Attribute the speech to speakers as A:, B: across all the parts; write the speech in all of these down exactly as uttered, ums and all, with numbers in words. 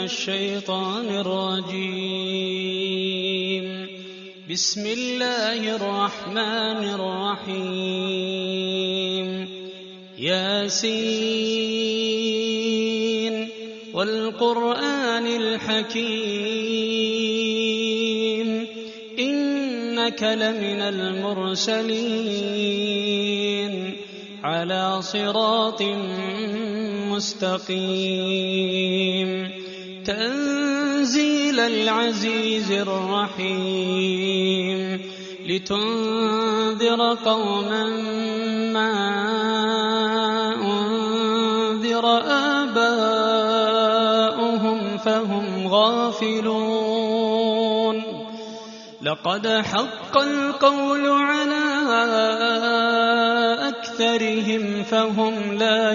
A: الشيطان الرجيم. بسم الله الرحمن الرحيم. ياسين والقرآن الحكيم إنك لمن المرسلين على صراط مستقيم تنزيل العزيز الرحيم لتنذر قوما ما أنذر آباؤهم فهم غافلون لقد حق القول على أكثرهم فهم لا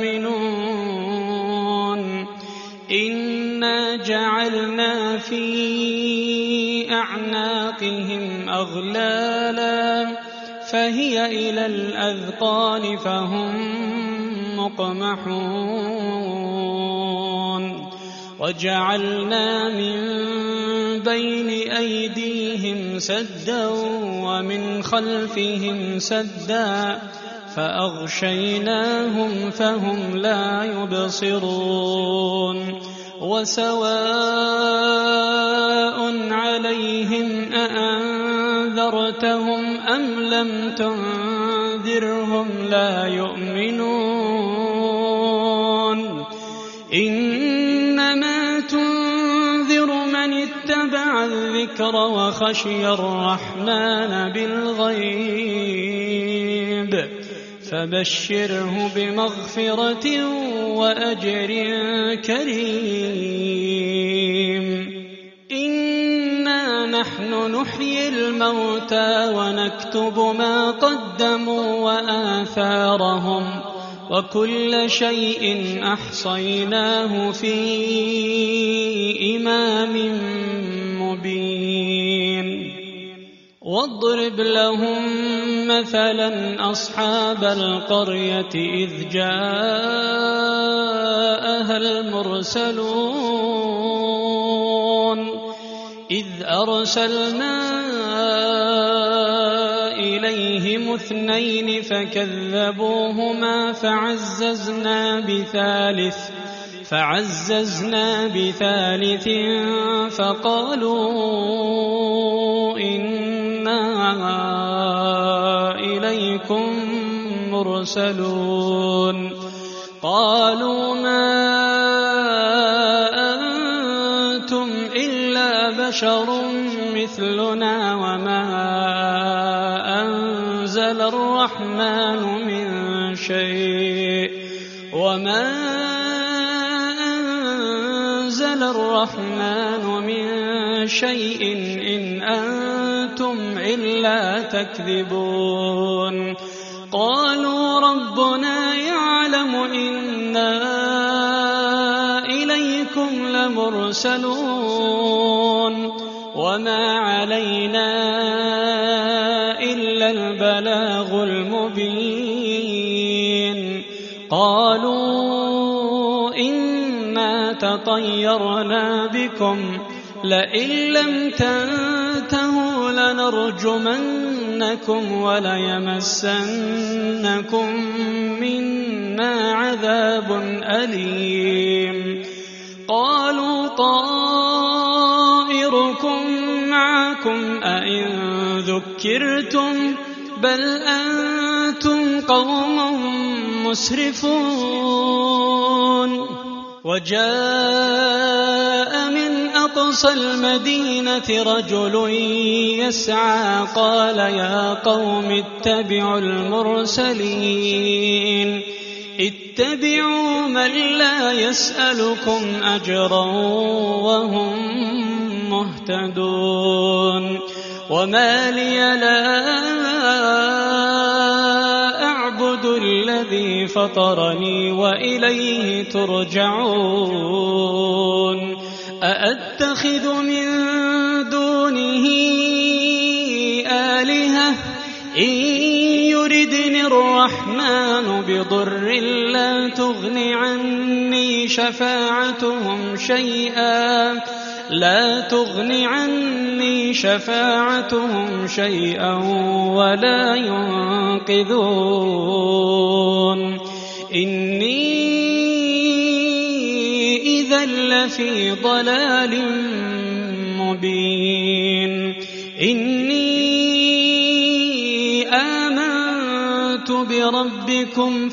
A: يؤمنون إنا جعلنا في أعناقهم أغلالا فهي إلى الأذقان فهم مقمحون وجعلنا من بين أيديهم سدا ومن خلفهم سدا فأغشيناهم فهم لا يبصرون وسواء عليهم أأنذرتهم أم لم تنذرهم لا يؤمنون إنما تنذر من اتبع الذكر وخشي الرحمن بالغيب فبشره بمغفرة وأجر كريم إنا نحن نحيي الموتى ونكتب ما قدموا وآثارهم وكل شيء أحصيناه في إمام مبين واضرب لهم مثلا أصحاب القرية إذ جاءها المرسلون إذ أرسلنا إليهم اثنين فكذبوهما فعززنا بثالث فعززنا بثالث فقالوا إنا إليكم مرسلون قالوا ما أنتم إلا بشر مثلنا وما أنزل الرحمن من شيء وما أنزل الرحمن من شيء إن أنتم إلا تكذبون قالوا ربنا يعلم إنا إليكم لمرسلون وما علينا إلا البلاغ المبين قالوا إنا تطيرنا بكم لئن لم تنتهوا لنرجمنكم وليمسنكم منا عذاب أليم قالوا طائركم معكم أئن ذكرتم بل أنتم قوم مسرفون وجاء من أقصى المدينة رجل يسعى قال يا قوم اتبعوا المرسلين اتبعوا من لا يسألكم أجرا وهم مهتدون وما لي لا أعبد الذي فطرني وإليه ترجعون أأتخذ من دونه آلهة إن يردني الرحمن بضر لا تغن عني شفاعتهم شيئا لا تغن عني شفاعتهم شيئا ولا ينقذون إني إذا لفي ضلال مبين إني آمنت بربكم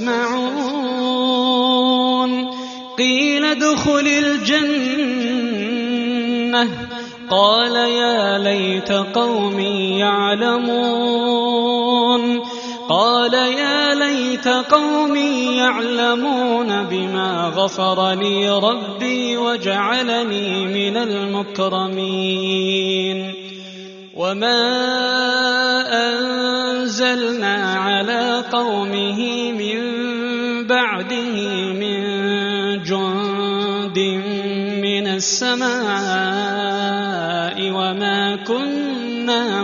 A: فاسمعون قيل ادخل الجنة قال يا ليت قومي يعلمون قال يا ليت قومي يعلمون بما غفر لي ربي وجعلني من المكرمين وما أنزلنا على قومه من بعده من جند من السماء وما كنا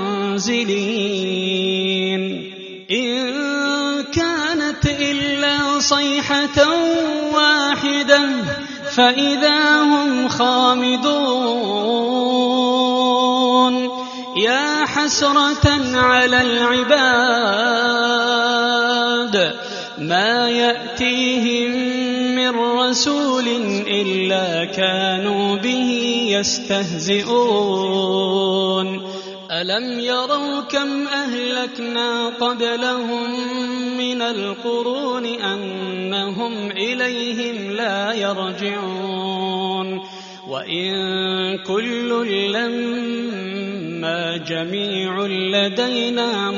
A: منزلين إن كانت إلا صيحة واحدة فإذا هم خامدون يا حسرة على العباد ما يأتيهم من رسول إلا كانوا به يستهزئون ألم يروا كم أهلكنا قبلهم من القرون أنهم إليهم لا يرجعون وإن كل لما جميع لدينا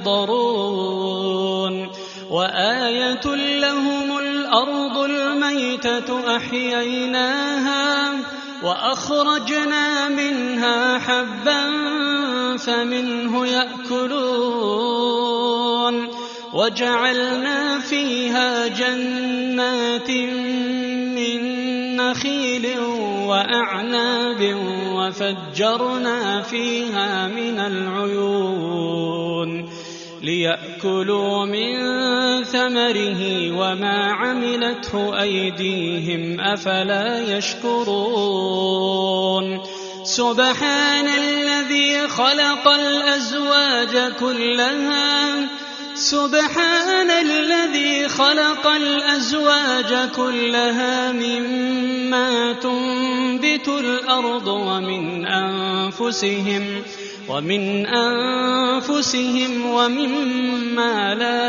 A: محضرون وآية لهم الأرض الميتة أحييناها وأخرجنا منها حبا فمنه يأكلون وجعلنا فيها جنات من نخيل وأعناب وفجرنا فيها من العيون ليأكلوا من ثمره وما عملته أيديهم أفلا يشكرون سبحان الذي خلق الأزواج كلها سبحان الذي خلق الأزواج كلها مما تنبت الأرض ومن أنفسهم ومن أنفسهم ومما لا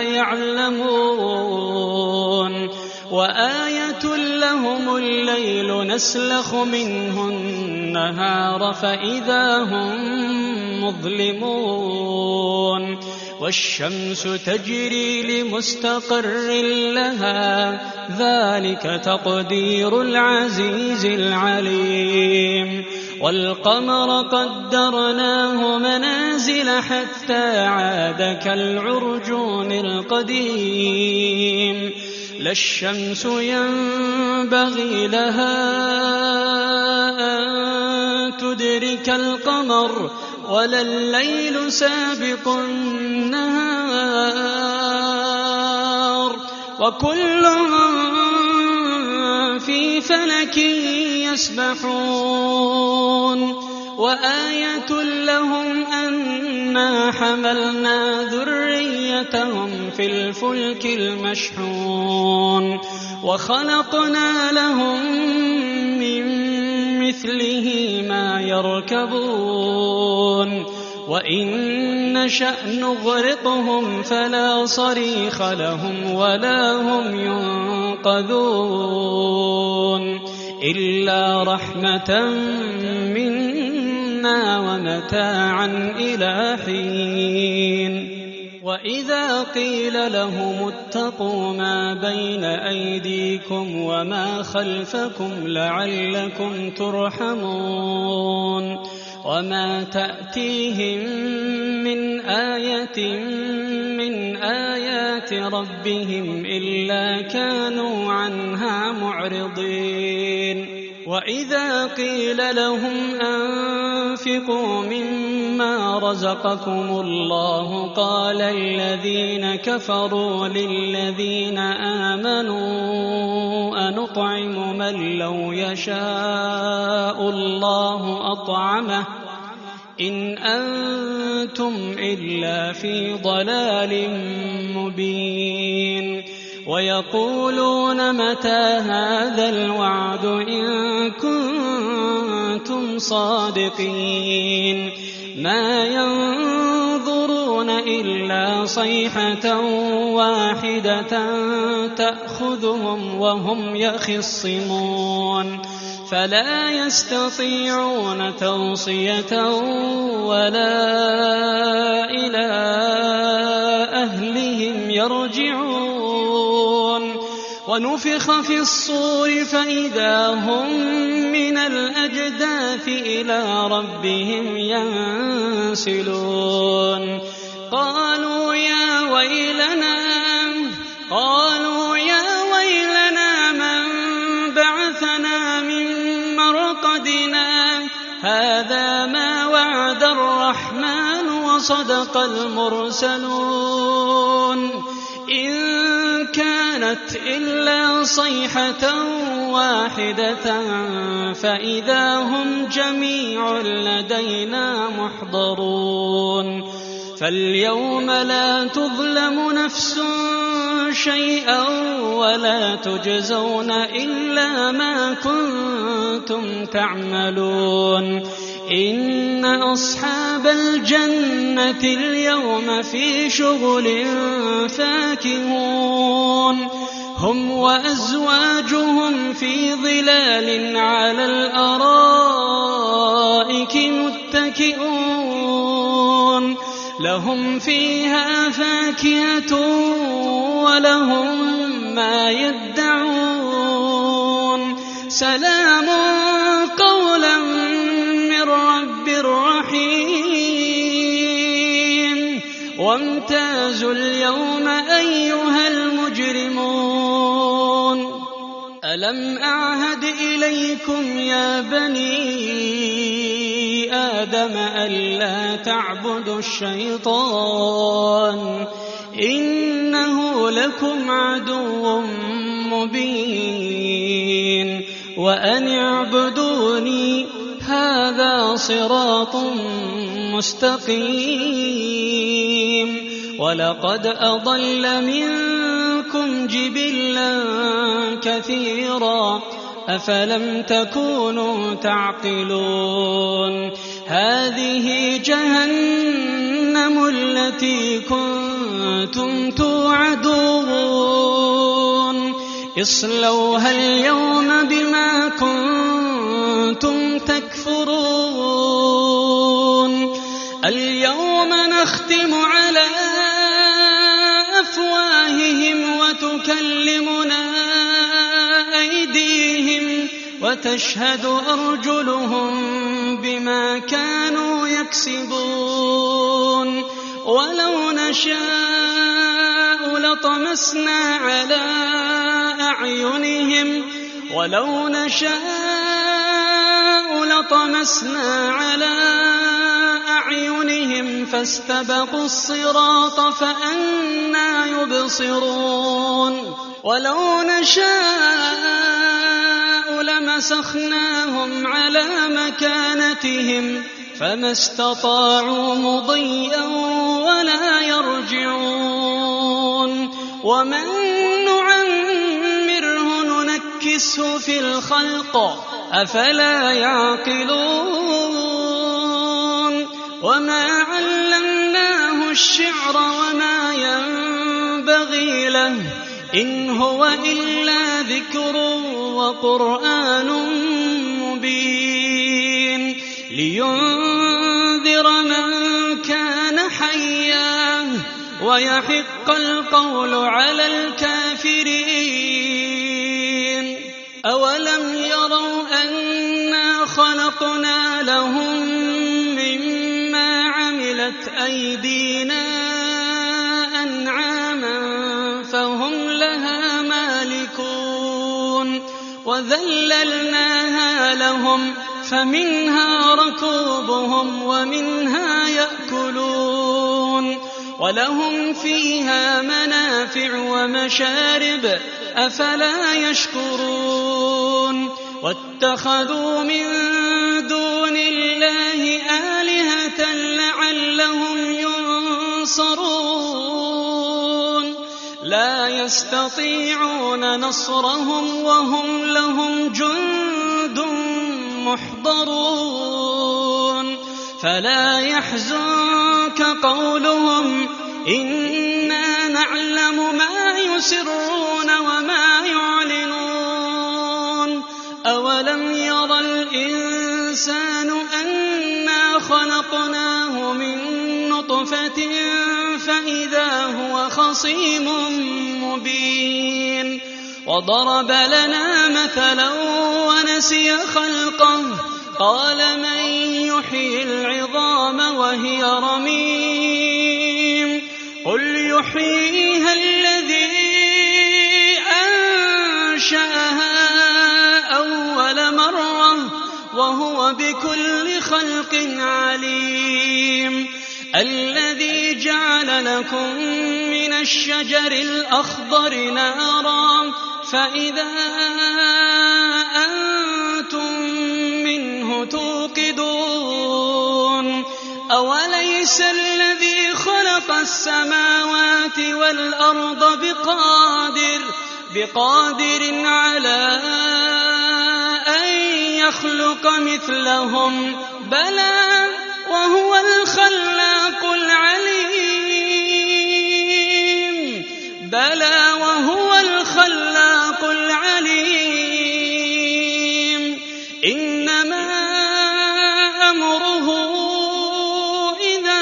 A: يعلمون وآية لهم الليل نسلخ منه النهار فإذا هم مظلمون والشمس تجري لمستقر لها ذلك تقدير العزيز العليم والقمر قدرناه منازل حتى عاد كالعرجون القديم لا الشمس ينبغي لها أن تدرك القمر ولا الليل سابق النهار وكل في فلك يسبحون وآية لهم أنا حملنا ذريتهم في الفلك المشحون وخلقنا لهم من مثله ما يركبون وإن نشأ نغرقهم فلا صريخ لهم ولا هم ينقذون إلا رحمة منا ومتاعا إلى حين وإذا قيل لهم اتقوا ما بين أيديكم وما خلفكم لعلكم ترحمون وما تأتيهم من آية من آيات ربهم إلا كانوا عنها معرضين وإذا قيل لهم أنفقوا مما رزقكم الله قال الذين كفروا للذين آمنوا أنطعم من لو يشاء الله أطعمه إن أنتم إلا في ضلال مبين ويقولون متى هذا الوعد إن كنتم صادقين ما ينظرون إلا صيحة واحدة تأخذهم وهم يخصمون فلا يستطيعون توصية ولا إلى أهلهم يرجعون ونفخ في الصور فإذا هم من الأجداث إلى ربهم ينسلون قالوا يا ويلنا قالوا يا ويلنا من بعثنا من مرقدنا هذا ما وعد الرحمن وصدق المرسلون إن كانت إلا صيحة واحدة فإذا هم جميع لدينا محضرون فاليوم لا تظلم نفس شيئا ولا تجزون إلا ما كنتم تعملون إن أصحاب الجنة اليوم في شغل فاكهون هم وأزواجهم في ظلال على الأرائك متكئون لهم فيها فاكهة ولهم ما يدعون سلام قولا من رب رحيم وامتازوا اليوم أيها المجرمون ألم أعهد إليكم يا بني آدم ألا تعبدوا الشيطان إنه لكم عدو مبين وأن اعبدوني هذا صراط مستقيم ولقد أضل منكم جبلا كثيرا أفلم تكونوا تعقلون هذه جهنم التي كنتم توعدون اصلوها اليوم بما كنتم تكفرون اليوم نختم على أفواههم وتكلمنا أيديهم وتشهد أرجلهم بما كانوا يكسبون ولو نشاء لطمسنا على أعينهم ولو نشاء لطمسنا على أعينهم فاستبقوا الصراط فأنى يبصرون ولو نشاء لمسخناهم على مكانتهم فما استطاعوا مضيا ولا يرجعون ومن نعمره ننكسه في الخلق أفلا يعقلون وما علمناه الشعر وما ينبغي له إن هو إلا ذكر وقرآن مبين لينذر من كان حيا ويحق القول على الكافرين أولم يروا أنا خلقنا لهم مما عملت أيدينا أنعاما فهم لها مالكون وذللناها لهم فمنها ركوبهم ومنها يأكلون ولهم فيها منافع ومشارب أفلا يشكرون واتخذوا من دون الله آلهة لعلهم ينصرون لا يستطيعون نصرهم وهم لهم جند محضرون فلا يحزنك قولهم إنا نعلم ما يسرون وما يعلنون أولم ير الإنسان أنا خلقناه من نطفة فإذا هو خصيم مبين وضرب لنا مثلا ونسي خلقه قال من يحيي العظام وهي رميم قل يحييها الذي أنشأها أول مرة وهو بكل خلق عليم الذي جعل لكم من الشجر الأخضر نارا فإذا أنتم منه توقدون أوليس الذي خلق السماوات والأرض بقادر بقادر على أن يخلق مثلهم بلى وهو الخلاق العليم بلى وهو الخلاق العليم إنما أمره إذا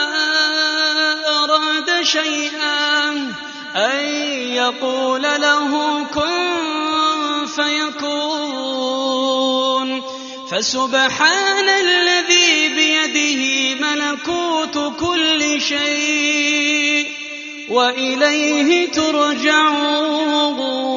A: أراد شيئا أن يقول له كن فيكون فسبحان الذي بيده ملكوت كل شيء وإليه ترجعون